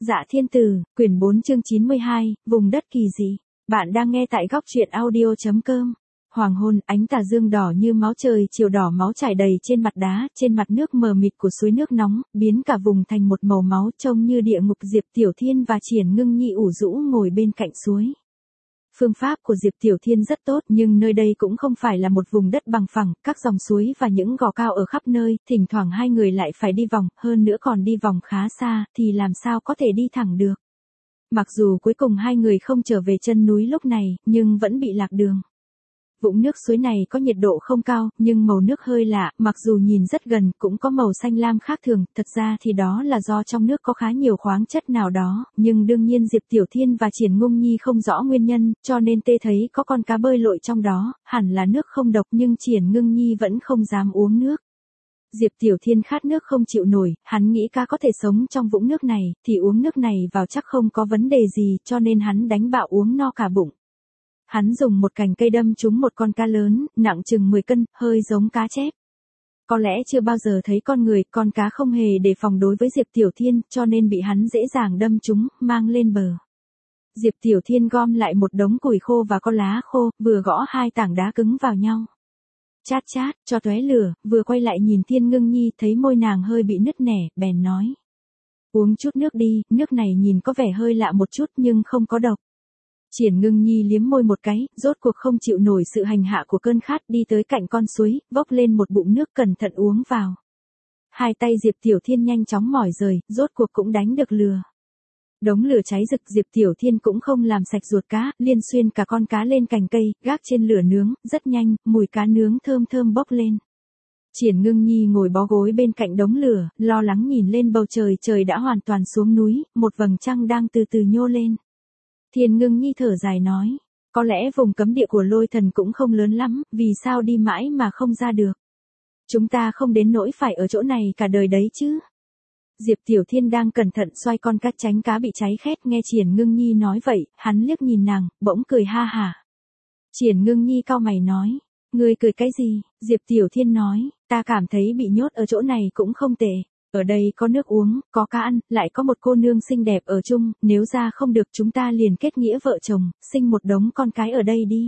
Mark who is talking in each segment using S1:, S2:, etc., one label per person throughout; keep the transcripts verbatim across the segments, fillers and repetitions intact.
S1: Dạ Thiên Tử, quyển bốn chương chín mươi hai, vùng đất kỳ dị. Bạn đang nghe tại góc truyện audio.com. Hoàng hôn, ánh tà dương đỏ như máu, trời chiều đỏ máu trải đầy trên mặt đá, trên mặt nước mờ mịt của suối nước nóng, biến cả vùng thành một màu máu trông như địa ngục. Diệp Tiểu Thiên và Triển Ngưng Nhi ủ rũ ngồi bên cạnh suối. Phương pháp của Diệp Tiểu Thiên rất tốt, nhưng nơi đây cũng không phải là một vùng đất bằng phẳng, các dòng suối và những gò cao ở khắp nơi, thỉnh thoảng hai người lại phải đi vòng, hơn nữa còn đi vòng khá xa, thì làm sao có thể đi thẳng được. Mặc dù cuối cùng hai người không trở về chân núi lúc này, nhưng vẫn bị lạc đường. Vũng nước suối này có nhiệt độ không cao, nhưng màu nước hơi lạ, mặc dù nhìn rất gần, cũng có màu xanh lam khác thường, thật ra thì đó là do trong nước có khá nhiều khoáng chất nào đó, nhưng đương nhiên Diệp Tiểu Thiên và Triển Ngưng Nhi không rõ nguyên nhân, cho nên tê thấy có con cá bơi lội trong đó, hẳn là nước không độc, nhưng Triển Ngưng Nhi vẫn không dám uống nước. Diệp Tiểu Thiên khát nước không chịu nổi, hắn nghĩ cá có thể sống trong vũng nước này, thì uống nước này vào chắc không có vấn đề gì, cho nên hắn đánh bạo uống no cả bụng. Hắn dùng một cành cây đâm trúng một con cá lớn, nặng chừng mười cân, hơi giống cá chép. Có lẽ chưa bao giờ thấy con người, con cá không hề đề phòng đối với Diệp Tiểu Thiên, cho nên bị hắn dễ dàng đâm trúng, mang lên bờ. Diệp Tiểu Thiên gom lại một đống củi khô và con lá khô, vừa gõ hai tảng đá cứng vào nhau. Chát chát, cho tóe lửa, vừa quay lại nhìn Thiên Ngưng Nhi, thấy môi nàng hơi bị nứt nẻ, bèn nói. Uống chút nước đi, nước này nhìn có vẻ hơi lạ một chút nhưng không có độc. Triển Ngưng Nhi liếm môi một cái, rốt cuộc không chịu nổi sự hành hạ của cơn khát, đi tới cạnh con suối, vốc lên một bụng nước cẩn thận uống vào. Hai tay Diệp Tiểu Thiên nhanh chóng mỏi rời, rốt cuộc cũng đánh được lừa. Đống lửa cháy rực, Diệp Tiểu Thiên cũng không làm sạch ruột cá, liên xuyên cả con cá lên cành cây, gác trên lửa nướng, rất nhanh, mùi cá nướng thơm thơm bốc lên. Triển Ngưng Nhi ngồi bó gối bên cạnh đống lửa, lo lắng nhìn lên bầu trời, trời đã hoàn toàn xuống núi, một vầng trăng đang từ từ nhô lên. Thiên Ngưng Nhi thở dài nói, có lẽ vùng cấm địa của lôi thần cũng không lớn lắm, vì sao đi mãi mà không ra được. Chúng ta không đến nỗi phải ở chỗ này cả đời đấy chứ. Diệp Tiểu Thiên đang cẩn thận xoay con cá tránh cá bị cháy khét, nghe Triển Ngưng Nhi nói vậy, hắn liếc nhìn nàng, bỗng cười ha hả. Triển Ngưng Nhi cau mày nói, ngươi cười cái gì? Diệp Tiểu Thiên nói, ta cảm thấy bị nhốt ở chỗ này cũng không tệ. Ở đây có nước uống, có cá ăn, lại có một cô nương xinh đẹp ở chung, nếu ra không được chúng ta liền kết nghĩa vợ chồng, sinh một đống con cái ở đây đi.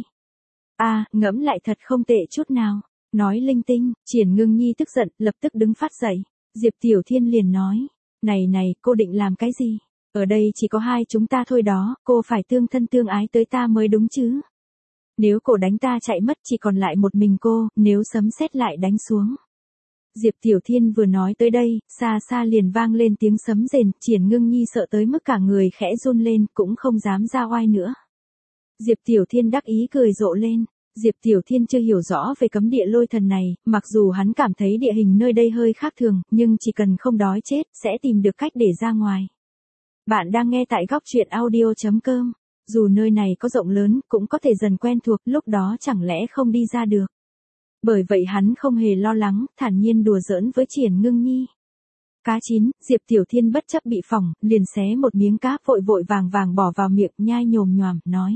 S1: À, ngẫm lại thật không tệ chút nào. Nói linh tinh, Triển Ngưng Nhi tức giận, lập tức đứng phát dậy. Diệp Tiểu Thiên liền nói, này này, cô định làm cái gì? Ở đây chỉ có hai chúng ta thôi đó, cô phải tương thân tương ái tới ta mới đúng chứ. Nếu cô đánh ta chạy mất chỉ còn lại một mình cô, nếu sấm sét lại đánh xuống. Diệp Tiểu Thiên vừa nói tới đây, xa xa liền vang lên tiếng sấm rền, Triển Ngưng Nhi sợ tới mức cả người khẽ run lên, cũng không dám ra oai nữa. Diệp Tiểu Thiên đắc ý cười rộ lên. Diệp Tiểu Thiên chưa hiểu rõ về cấm địa lôi thần này, mặc dù hắn cảm thấy địa hình nơi đây hơi khác thường, nhưng chỉ cần không đói chết, sẽ tìm được cách để ra ngoài. Bạn đang nghe tại góc truyện audio.com. Dù nơi này có rộng lớn, cũng có thể dần quen thuộc, lúc đó chẳng lẽ không đi ra được. Bởi vậy hắn không hề lo lắng, thản nhiên đùa giỡn với Triển Ngưng Nhi. Cá chín, Diệp Tiểu Thiên bất chấp bị phỏng, liền xé một miếng cá vội vội vàng vàng bỏ vào miệng, nhai nhồm nhoàm, nói.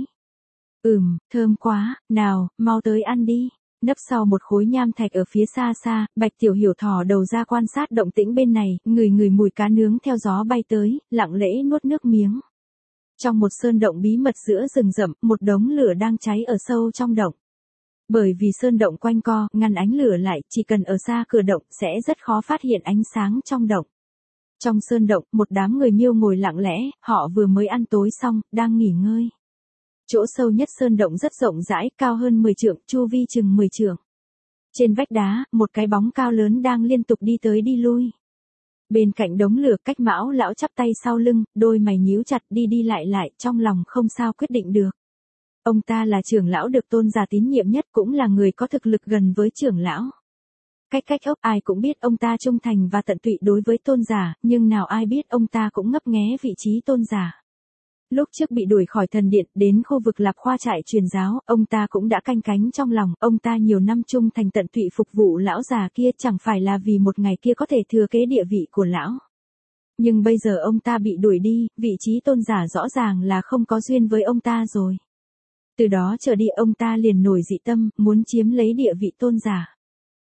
S1: Ừm, thơm quá, nào, mau tới ăn đi. Nấp sau một khối nham thạch ở phía xa xa, Bạch Tiểu Hiểu thò đầu ra quan sát động tĩnh bên này, ngửi ngửi mùi cá nướng theo gió bay tới, lặng lẽ nuốt nước miếng. Trong một sơn động bí mật giữa rừng rậm, một đống lửa đang cháy ở sâu trong động. Bởi vì sơn động quanh co, ngăn ánh lửa lại, chỉ cần ở xa cửa động, sẽ rất khó phát hiện ánh sáng trong động. Trong sơn động, một đám người Miêu ngồi lặng lẽ, họ vừa mới ăn tối xong, đang nghỉ ngơi. Chỗ sâu nhất sơn động rất rộng rãi, cao hơn mười trượng, chu vi chừng mười trượng. Trên vách đá, một cái bóng cao lớn đang liên tục đi tới đi lui. Bên cạnh đống lửa, Cách Mão lão chắp tay sau lưng, đôi mày nhíu chặt, đi đi lại lại, trong lòng không sao quyết định được. Ông ta là trưởng lão được tôn giả tín nhiệm nhất, cũng là người có thực lực gần với trưởng lão. Cách cách ốc, ai cũng biết ông ta trung thành và tận tụy đối với tôn giả, nhưng nào ai biết ông ta cũng ngấp nghé vị trí tôn giả. Lúc trước bị đuổi khỏi thần điện, đến khu vực Lạp Khoa trại truyền giáo, ông ta cũng đã canh cánh trong lòng, ông ta nhiều năm trung thành tận tụy phục vụ lão già kia, chẳng phải là vì một ngày kia có thể thừa kế địa vị của lão. Nhưng bây giờ ông ta bị đuổi đi, vị trí tôn giả rõ ràng là không có duyên với ông ta rồi. Từ đó trở đi ông ta liền nổi dị tâm, muốn chiếm lấy địa vị tôn giả.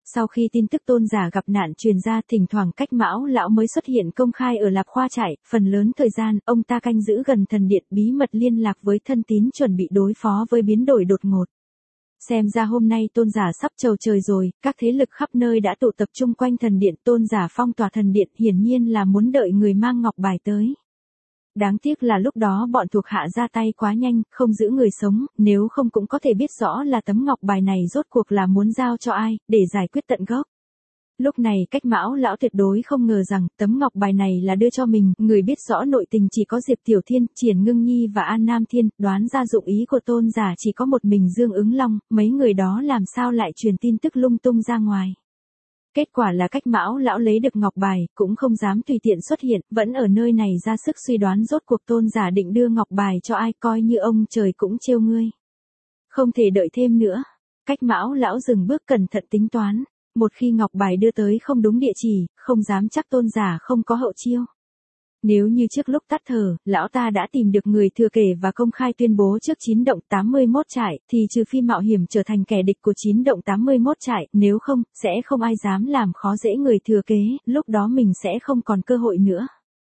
S1: Sau khi tin tức Tôn giả gặp nạn truyền ra, thỉnh thoảng Cách Mão lão mới xuất hiện công khai ở Lạc Khoa trại, phần lớn thời gian, ông ta canh giữ gần thần điện, bí mật liên lạc với thân tín chuẩn bị đối phó với biến đổi đột ngột. Xem ra hôm nay Tôn giả sắp chầu trời rồi, các thế lực khắp nơi đã tụ tập trung quanh thần điện, Tôn giả phong tỏa thần điện, hiển nhiên là muốn đợi người mang ngọc bài tới. Đáng tiếc là lúc đó bọn thuộc hạ ra tay quá nhanh, không giữ người sống, nếu không cũng có thể biết rõ là tấm ngọc bài này rốt cuộc là muốn giao cho ai, để giải quyết tận gốc. Lúc này Cách Mão lão tuyệt đối không ngờ rằng tấm ngọc bài này là đưa cho mình, người biết rõ nội tình chỉ có Diệp Tiểu Thiên, Triển Ngưng Nhi và An Nam Thiên, đoán ra dụng ý của Tôn giả chỉ có một mình Dương Ứng Long, mấy người đó làm sao lại truyền tin tức lung tung ra ngoài. Kết quả là Cách Mão lão lấy được ngọc bài, cũng không dám tùy tiện xuất hiện, vẫn ở nơi này ra sức suy đoán rốt cuộc Tôn giả định đưa ngọc bài cho ai, coi như ông trời cũng trêu ngươi. Không thể đợi thêm nữa. Cách Mão lão dừng bước cẩn thận tính toán. Một khi ngọc bài đưa tới không đúng địa chỉ, không dám chắc Tôn giả không có hậu chiêu. Nếu như trước lúc tắt thở, lão ta đã tìm được người thừa kế và công khai tuyên bố trước chín động tám mươi mốt trại, thì trừ phi mạo hiểm trở thành kẻ địch của chín động tám mươi mốt trại, nếu không, sẽ không ai dám làm khó dễ người thừa kế, lúc đó mình sẽ không còn cơ hội nữa.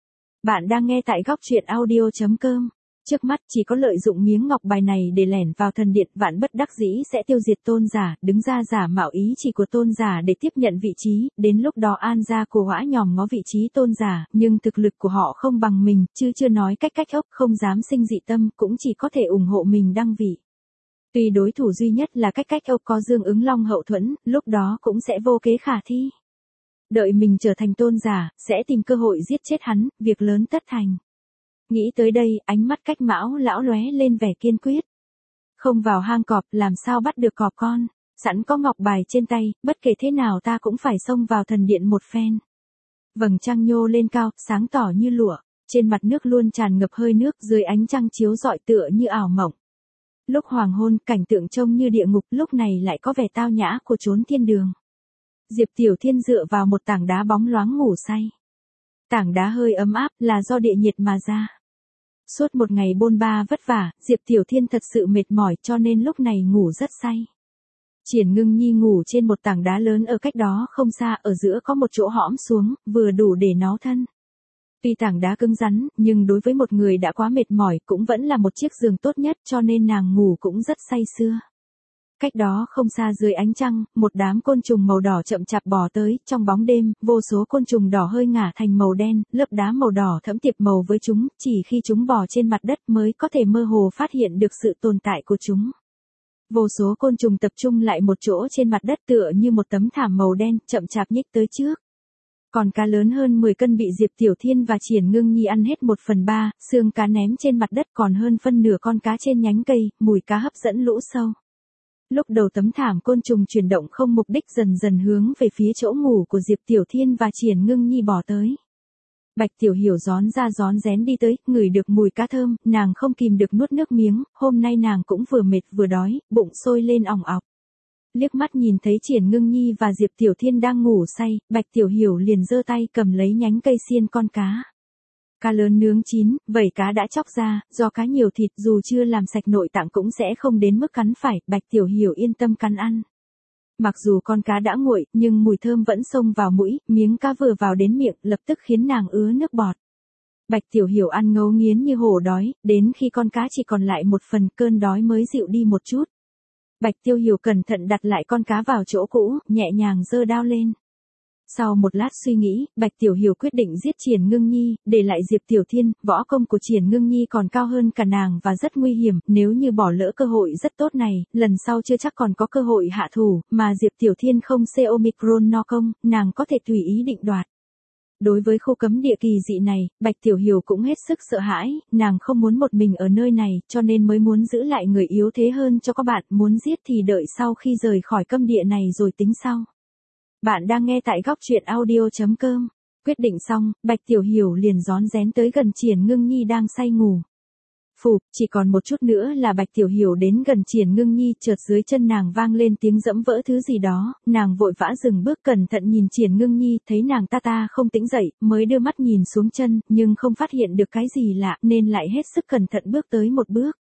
S1: Bạn đang nghe tại góc truyện audio chấm com. Trước mắt chỉ có lợi dụng miếng ngọc bài này để lẻn vào thần điện, vạn bất đắc dĩ sẽ tiêu diệt Tôn giả, đứng ra giả mạo ý chỉ của Tôn giả để tiếp nhận vị trí, đến lúc đó An gia của Hõa nhòm ngó vị trí Tôn giả, nhưng thực lực của họ không bằng mình, chứ chưa nói cách cách ốc, không dám sinh dị tâm, cũng chỉ có thể ủng hộ mình đăng vị. Tuy đối thủ duy nhất là cách cách ốc có Dương Ứng Long hậu thuẫn, lúc đó cũng sẽ vô kế khả thi. Đợi mình trở thành Tôn giả, sẽ tìm cơ hội giết chết hắn, việc lớn tất thành. Nghĩ tới đây, ánh mắt Cách Mão lão lóe lên vẻ kiên quyết. Không vào hang cọp, làm sao bắt được cọp con, sẵn có ngọc bài trên tay, bất kể thế nào ta cũng phải xông vào thần điện một phen. Vầng trăng nhô lên cao, sáng tỏ như lụa, trên mặt nước luôn tràn ngập hơi nước, dưới ánh trăng chiếu rọi tựa như ảo mộng. Lúc hoàng hôn, cảnh tượng trông như địa ngục, lúc này lại có vẻ tao nhã của chốn thiên đường. Diệp Tiểu Thiên dựa vào một tảng đá bóng loáng ngủ say. Tảng đá hơi ấm áp, là do địa nhiệt mà ra. Suốt một ngày bôn ba vất vả, Diệp Tiểu Thiên thật sự mệt mỏi, cho nên lúc này ngủ rất say. Triển Ngưng Nhi ngủ trên một tảng đá lớn ở cách đó không xa, ở giữa có một chỗ hõm xuống, vừa đủ để nó thân. Tuy tảng đá cứng rắn, nhưng đối với một người đã quá mệt mỏi cũng vẫn là một chiếc giường tốt nhất, cho nên nàng ngủ cũng rất say sưa. Cách đó không xa dưới ánh trăng, một đám côn trùng màu đỏ chậm chạp bò tới, trong bóng đêm, vô số côn trùng đỏ hơi ngả thành màu đen, lớp đá màu đỏ thẫm tiệp màu với chúng, chỉ khi chúng bò trên mặt đất mới có thể mơ hồ phát hiện được sự tồn tại của chúng. Vô số côn trùng tập trung lại một chỗ trên mặt đất tựa như một tấm thảm màu đen, chậm chạp nhích tới trước. Còn cá lớn hơn mười cân bị Diệp Tiểu Thiên và Triển Ngưng Nhi ăn hết một phần ba, xương cá ném trên mặt đất còn hơn phân nửa con cá trên nhánh cây, mùi cá hấp dẫn lũ sâu. Lúc đầu tấm thảm côn trùng chuyển động không mục đích dần dần hướng về phía chỗ ngủ của Diệp Tiểu Thiên và Triển Ngưng Nhi bò tới. Bạch Tiểu Hiểu rón ra rón rén đi tới, ngửi được mùi cá thơm, nàng không kìm được nuốt nước miếng, hôm nay nàng cũng vừa mệt vừa đói, bụng sôi lên ỏng ọc. Liếc mắt nhìn thấy Triển Ngưng Nhi và Diệp Tiểu Thiên đang ngủ say, Bạch Tiểu Hiểu liền giơ tay cầm lấy nhánh cây xiên con cá. Cá lớn nướng chín, vảy cá đã chóc ra, do cá nhiều thịt dù chưa làm sạch nội tạng cũng sẽ không đến mức cắn phải, Bạch Tiểu Hiểu yên tâm cắn ăn. Mặc dù con cá đã nguội, nhưng mùi thơm vẫn xông vào mũi, miếng cá vừa vào đến miệng, lập tức khiến nàng ứa nước bọt. Bạch Tiểu Hiểu ăn ngấu nghiến như hổ đói, đến khi con cá chỉ còn lại một phần, cơn đói mới dịu đi một chút. Bạch Tiểu Hiểu cẩn thận đặt lại con cá vào chỗ cũ, nhẹ nhàng giơ đao lên. Sau một lát suy nghĩ, Bạch Tiểu Hiểu quyết định giết Triển Ngưng Nhi, để lại Diệp Tiểu Thiên, võ công của Triển Ngưng Nhi còn cao hơn cả nàng và rất nguy hiểm, nếu như bỏ lỡ cơ hội rất tốt này, lần sau chưa chắc còn có cơ hội hạ thủ, mà Diệp Tiểu Thiên không xê Omicron no công, nàng có thể tùy ý định đoạt. Đối với khu cấm địa kỳ dị này, Bạch Tiểu Hiểu cũng hết sức sợ hãi, nàng không muốn một mình ở nơi này, cho nên mới muốn giữ lại người yếu thế hơn cho các bạn, muốn giết thì đợi sau khi rời khỏi cấm địa này rồi tính sau. Bạn đang nghe tại góc truyện audio chấm com. Quyết định xong, Bạch Tiểu Hiểu liền rón rén tới gần Triển Ngưng Nhi đang say ngủ. Phụp, chỉ còn một chút nữa là Bạch Tiểu Hiểu đến gần Triển Ngưng Nhi, chợt dưới chân nàng vang lên tiếng dẫm vỡ thứ gì đó, nàng vội vã dừng bước cẩn thận nhìn Triển Ngưng Nhi, thấy nàng ta ta không tĩnh dậy, mới đưa mắt nhìn xuống chân, nhưng không phát hiện được cái gì lạ, nên lại hết sức cẩn thận bước tới một bước.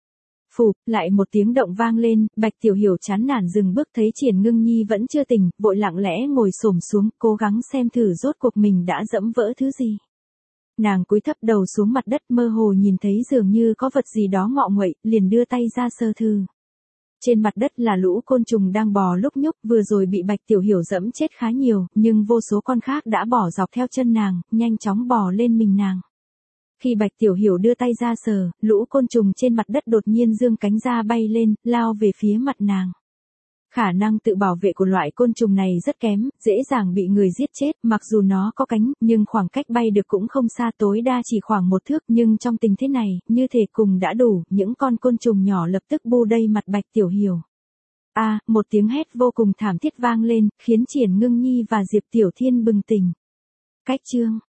S1: Phụp, lại một tiếng động vang lên, Bạch Tiểu Hiểu chán nản dừng bước thấy Triển Ngưng Nhi vẫn chưa tỉnh, vội lặng lẽ ngồi xổm xuống, cố gắng xem thử rốt cuộc mình đã dẫm vỡ thứ gì. Nàng cúi thấp đầu xuống mặt đất mơ hồ nhìn thấy dường như có vật gì đó ngọ nguậy, liền đưa tay ra sơ thử. Trên mặt đất là lũ côn trùng đang bò lúc nhúc, vừa rồi bị Bạch Tiểu Hiểu dẫm chết khá nhiều, nhưng vô số con khác đã bỏ dọc theo chân nàng, nhanh chóng bò lên mình nàng. Khi Bạch Tiểu Hiểu đưa tay ra sờ, lũ côn trùng trên mặt đất đột nhiên dương cánh ra bay lên, lao về phía mặt nàng. Khả năng tự bảo vệ của loại côn trùng này rất kém, dễ dàng bị người giết chết, mặc dù nó có cánh, nhưng khoảng cách bay được cũng không xa, tối đa chỉ khoảng một thước, nhưng trong tình thế này, như thể cùng đã đủ, những con côn trùng nhỏ lập tức bu đầy mặt Bạch Tiểu Hiểu. A, à, một tiếng hét vô cùng thảm thiết vang lên, khiến Triển Ngưng Nhi và Diệp Tiểu Thiên bừng tỉnh. Cách chương